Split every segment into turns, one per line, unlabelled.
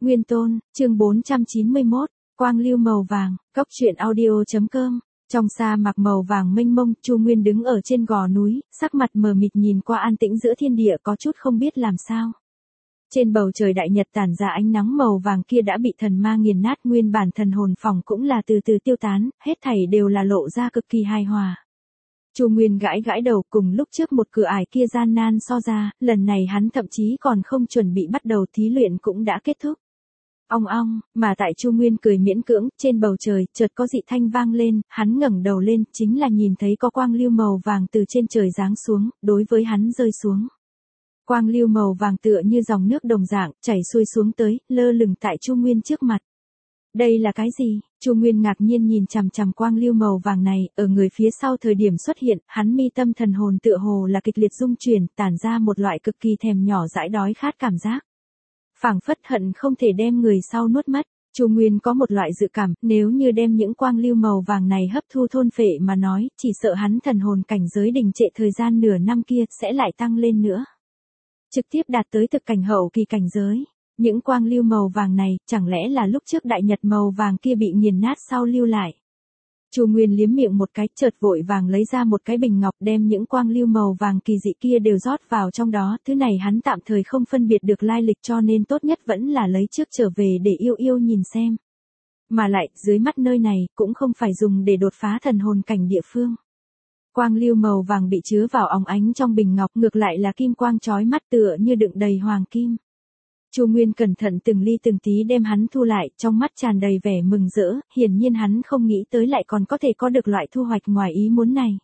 Nguyên Tôn, chương 491, Quang lưu màu vàng, Cốc truyện audio.com. Trong sa mạc màu vàng mênh mông, Chu Nguyên đứng ở trên gò núi, sắc mặt mờ mịt nhìn qua an tĩnh giữa thiên địa có chút không biết làm sao. Trên bầu trời đại nhật tản ra ánh nắng màu vàng kia đã bị thần ma nghiền nát, nguyên bản thần hồn phỏng cũng là từ từ tiêu tán, hết thảy đều là lộ ra cực kỳ hài hòa. Chu Nguyên gãi gãi đầu, cùng lúc trước một cửa ải kia gian nan so ra, lần này hắn thậm chí còn không chuẩn bị bắt đầu thí luyện cũng đã kết thúc. Ong ong, mà tại Chu Nguyên cười miễn cưỡng, trên bầu trời, chợt có dị thanh vang lên, hắn ngẩng đầu lên, chính là nhìn thấy có quang lưu màu vàng từ trên trời giáng xuống, đối với hắn rơi xuống. Quang lưu màu vàng tựa như dòng nước đồng dạng, chảy xuôi xuống tới, lơ lửng tại Chu Nguyên trước mặt. Đây là cái gì? Chu Nguyên ngạc nhiên nhìn chằm chằm quang lưu màu vàng này, ở người phía sau thời điểm xuất hiện, hắn mi tâm thần hồn tựa hồ là kịch liệt rung chuyển, tản ra một loại cực kỳ thèm nhỏ dãi đói khát cảm giác. Phảng phất hận không thể đem người sau nuốt mất. Chu Nguyên có một loại dự cảm, nếu như đem những quang lưu màu vàng này hấp thu thôn phệ mà nói, chỉ sợ hắn thần hồn cảnh giới đình trệ thời gian nửa năm kia sẽ lại tăng lên nữa. Trực tiếp đạt tới thực cảnh hậu kỳ cảnh giới. Những quang lưu màu vàng này, chẳng lẽ là lúc trước đại nhật màu vàng kia bị nghiền nát sau lưu lại. Chu Nguyên liếm miệng một cái, chợt vội vàng lấy ra một cái bình ngọc, đem những quang lưu màu vàng kỳ dị kia đều rót vào trong đó, thứ này hắn tạm thời không phân biệt được lai lịch cho nên tốt nhất vẫn là lấy trước trở về để yêu yêu nhìn xem. Mà lại, dưới mắt nơi này, cũng không phải dùng để đột phá thần hồn cảnh địa phương. Quang lưu màu vàng bị chứa vào óng ánh trong bình ngọc, ngược lại là kim quang chói mắt tựa như đựng đầy hoàng kim. Chu Nguyên cẩn thận từng ly từng tí đem hắn thu lại, trong mắt tràn đầy vẻ mừng rỡ, hiển nhiên hắn không nghĩ tới lại còn có thể có được loại thu hoạch ngoài ý muốn này.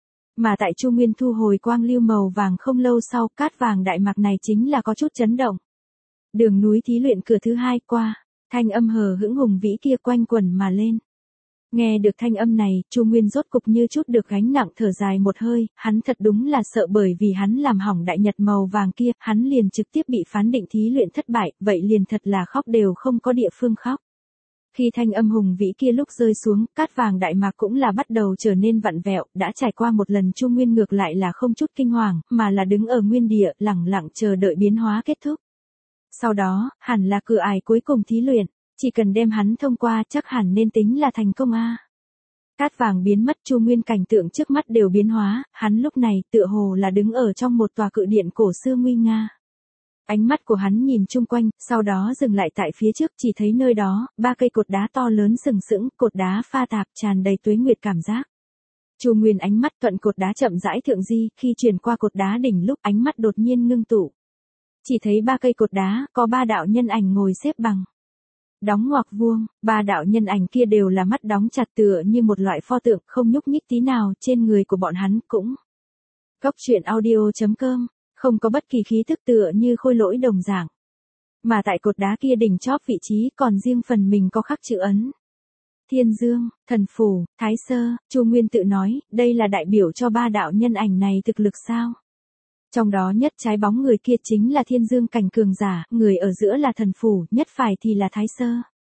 Mà tại Chu Nguyên thu hồi quang lưu màu vàng không lâu sau, cát vàng đại mạc này chính là có chút chấn động. Đường núi thí luyện cửa thứ 2 qua, thanh âm hờ hững hùng vĩ kia quanh quẩn mà lên. Nghe được thanh âm này, Chu Nguyên rốt cục như chút được gánh nặng, thở dài một hơi, hắn thật đúng là sợ bởi vì hắn làm hỏng đại nhật màu vàng kia, hắn liền trực tiếp bị phán định thí luyện thất bại, vậy liền thật là khóc đều không có địa phương khóc. Khi thanh âm hùng vĩ kia lúc rơi xuống, cát vàng đại mạc cũng là bắt đầu trở nên vặn vẹo, đã trải qua một lần Chu Nguyên ngược lại là không chút kinh hoàng, mà là đứng ở nguyên địa, lẳng lặng chờ đợi biến hóa kết thúc. Sau đó, hẳn là cửa ải cuối cùng thí luyện. Chỉ cần đem hắn thông qua chắc hẳn nên tính là thành công a. Cát vàng biến mất, Chu Nguyên cảnh tượng trước mắt đều biến hóa, hắn lúc này tựa hồ là đứng ở trong một tòa cự điện cổ xưa nguy nga. Ánh mắt của hắn nhìn chung quanh, sau đó dừng lại tại phía trước, chỉ thấy nơi đó, 3 cây cột đá to lớn sừng sững, cột đá pha tạp tràn đầy tuế nguyệt cảm giác. Chu Nguyên ánh mắt thuận cột đá chậm rãi thượng di, khi chuyển qua cột đá đỉnh lúc ánh mắt đột nhiên ngưng tụ. Chỉ thấy 3 cây cột đá, có 3 đạo nhân ảnh ngồi xếp bằng. Đóng ngoặc vuông, 3 đạo nhân ảnh kia đều là mắt đóng chặt tựa như một loại pho tượng, không nhúc nhích tí nào, trên người của bọn hắn cũng. Cốc truyện audio.com, không có bất kỳ khí thức tựa như khôi lỗi đồng dạng. Mà tại cột đá kia đỉnh chóp vị trí còn riêng phần mình có khắc chữ ấn. Thiên Dương, Thần Phủ, Thái Sơ, Chu Nguyên tự nói, đây là đại biểu cho 3 đạo nhân ảnh này thực lực sao? Trong đó nhất trái bóng người kia chính là thiên dương cảnh cường giả, người ở giữa là thần phủ, nhất phải thì là thái sơ.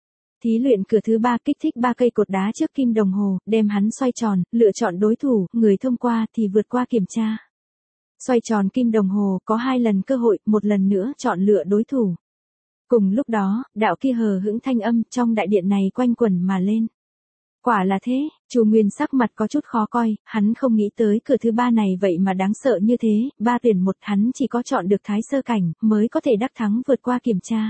Thí luyện cửa thứ 3 kích thích 3 cây cột đá trước kim đồng hồ, đem hắn xoay tròn, lựa chọn đối thủ, người thông qua thì vượt qua kiểm tra. Xoay tròn kim đồng hồ có 2 lần cơ hội, một lần nữa chọn lựa đối thủ. Cùng lúc đó, đạo kia hờ hững thanh âm trong đại điện này quanh quẩn mà lên. Quả là thế, Chu Nguyên sắc mặt có chút khó coi, hắn không nghĩ tới cửa thứ 3 này vậy mà đáng sợ như thế, 3 tuyển 1 hắn chỉ có chọn được thái sơ cảnh, mới có thể đắc thắng vượt qua kiểm tra.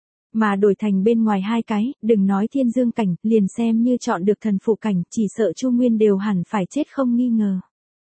Mà đổi thành bên ngoài 2 cái, đừng nói thiên dương cảnh, liền xem như chọn được thần phụ cảnh, chỉ sợ Chu Nguyên đều hẳn phải chết không nghi ngờ.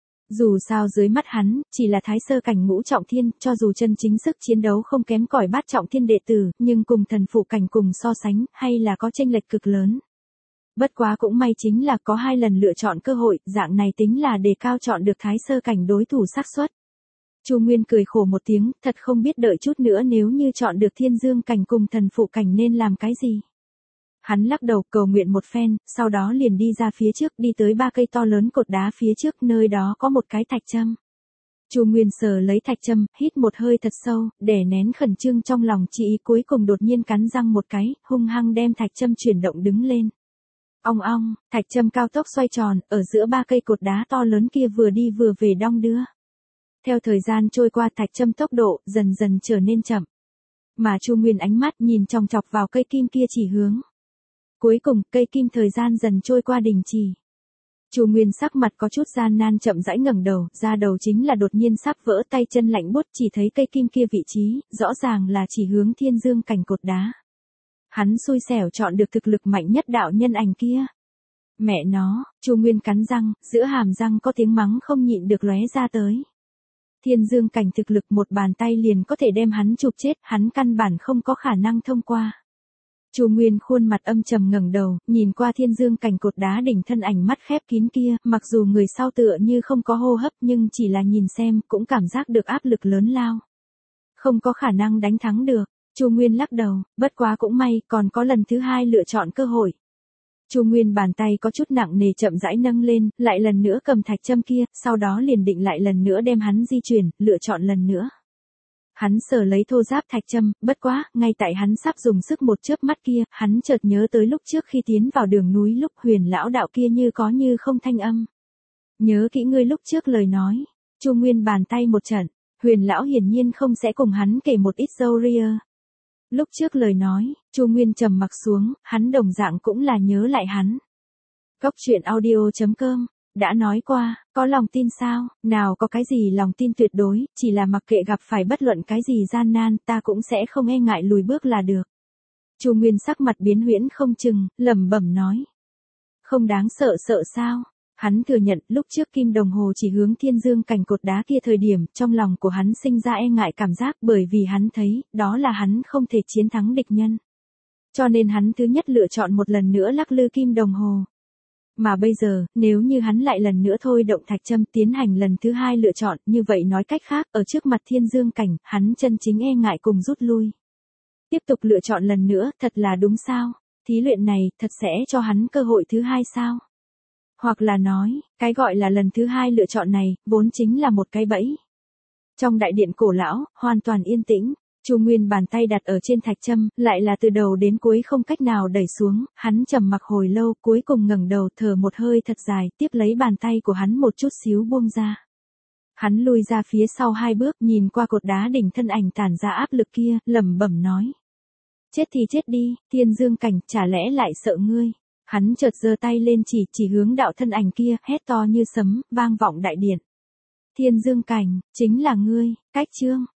Dù sao dưới mắt hắn, chỉ là thái sơ cảnh ngũ trọng thiên, cho dù chân chính sức chiến đấu không kém cỏi bát trọng thiên đệ tử, nhưng cùng thần phụ cảnh cùng so sánh, hay là có chênh lệch cực lớn. Bất quá cũng may chính là có 2 lần lựa chọn cơ hội, dạng này tính là đề cao chọn được thái sơ cảnh đối thủ xác suất. Chu Nguyên cười khổ một tiếng, thật không biết đợi chút nữa nếu như chọn được thiên dương cảnh cùng thần phụ cảnh nên làm cái gì. Hắn lắc đầu cầu nguyện một phen, sau đó liền đi ra phía trước, đi tới 3 cây to lớn cột đá phía trước, nơi đó có một cái thạch châm. Chu Nguyên sờ lấy thạch châm, hít một hơi thật sâu, đè nén khẩn trương trong lòng, chỉ ý cuối cùng đột nhiên cắn răng một cái, hung hăng đem thạch châm chuyển động đứng lên. Ong ong, thạch châm cao tốc xoay tròn, ở giữa 3 cây cột đá to lớn kia vừa đi vừa về đong đưa. Theo thời gian trôi qua, thạch châm tốc độ dần dần trở nên chậm. Mà Chu Nguyên ánh mắt nhìn chòng chọc vào cây kim kia chỉ hướng. Cuối cùng, cây kim thời gian dần trôi qua đình chỉ. Chu Nguyên sắc mặt có chút gian nan chậm rãi ngẩng đầu, ra đầu chính là đột nhiên sắp vỡ, tay chân lạnh buốt, chỉ thấy cây kim kia vị trí, rõ ràng là chỉ hướng Thiên Dương Cảnh cột đá. Hắn xui xẻo chọn được thực lực mạnh nhất đạo nhân ảnh kia. Mẹ nó, Chu Nguyên cắn răng, giữa hàm răng có tiếng mắng không nhịn được lóe ra tới. Thiên Dương Cảnh thực lực một bàn tay liền có thể đem hắn chụp chết, hắn căn bản không có khả năng thông qua. Chu Nguyên khuôn mặt âm trầm ngẩng đầu, nhìn qua Thiên Dương Cảnh cột đá đỉnh thân ảnh mắt khép kín kia, mặc dù người sau tựa như không có hô hấp nhưng chỉ là nhìn xem cũng cảm giác được áp lực lớn lao. Không có khả năng đánh thắng được, Chu Nguyên lắc đầu, bất quá cũng may còn có lần thứ hai lựa chọn cơ hội. Chu Nguyên bàn tay có chút nặng nề chậm rãi nâng lên, lại lần nữa cầm thạch châm kia, sau đó liền định lại lần nữa đem hắn di chuyển, lựa chọn lần nữa. Hắn sờ lấy thô giáp thạch châm, bất quá, ngay tại hắn sắp dùng sức một chớp mắt kia, hắn chợt nhớ tới lúc trước khi tiến vào đường núi lúc Huyền lão đạo kia như có như không thanh âm. Nhớ kỹ ngươi lúc trước lời nói. Chu Nguyên bàn tay một trận, Huyền lão hiển nhiên không sẽ cùng hắn kể một ít dâu ria. Lúc trước lời nói, Chu Nguyên trầm mặc xuống, hắn đồng dạng cũng là nhớ lại hắn. Góc truyện audio.com, đã nói qua, có lòng tin sao, nào có cái gì lòng tin tuyệt đối, chỉ là mặc kệ gặp phải bất luận cái gì gian nan ta cũng sẽ không e ngại lùi bước là được. Chu Nguyên sắc mặt biến huyễn không chừng, lẩm bẩm nói. Không đáng sợ sợ sao? Hắn thừa nhận lúc trước kim đồng hồ chỉ hướng Thiên Dương Cảnh cột đá kia thời điểm, trong lòng của hắn sinh ra e ngại cảm giác bởi vì hắn thấy, đó là hắn không thể chiến thắng địch nhân. Cho nên hắn thứ nhất lựa chọn một lần nữa lắc lư kim đồng hồ. Mà bây giờ, nếu như hắn lại lần nữa thôi động thạch châm tiến hành lần thứ hai lựa chọn, như vậy nói cách khác, ở trước mặt Thiên Dương Cảnh, hắn chân chính e ngại cùng rút lui. Tiếp tục lựa chọn lần nữa, thật là đúng sao? Thí luyện này, thật sẽ cho hắn cơ hội thứ hai sao? Hoặc là nói, cái gọi là lần thứ hai lựa chọn này, vốn chính là một cái bẫy. Trong đại điện cổ lão, hoàn toàn yên tĩnh, Chu Nguyên bàn tay đặt ở trên thạch châm, lại là từ đầu đến cuối không cách nào đẩy xuống, hắn trầm mặc hồi lâu, cuối cùng ngẩng đầu thở một hơi thật dài, tiếp lấy bàn tay của hắn một chút xíu buông ra. Hắn lùi ra phía sau hai bước, nhìn qua cột đá đỉnh thân ảnh tản ra áp lực kia, lẩm bẩm nói. Chết thì chết đi, Thiên Dương Cảnh, chả lẽ lại sợ ngươi? Hắn chợt giơ tay lên chỉ hướng đạo thân ảnh kia, hét to như sấm, vang vọng đại điện. Thiên Dương Cảnh, chính là ngươi, cách chương.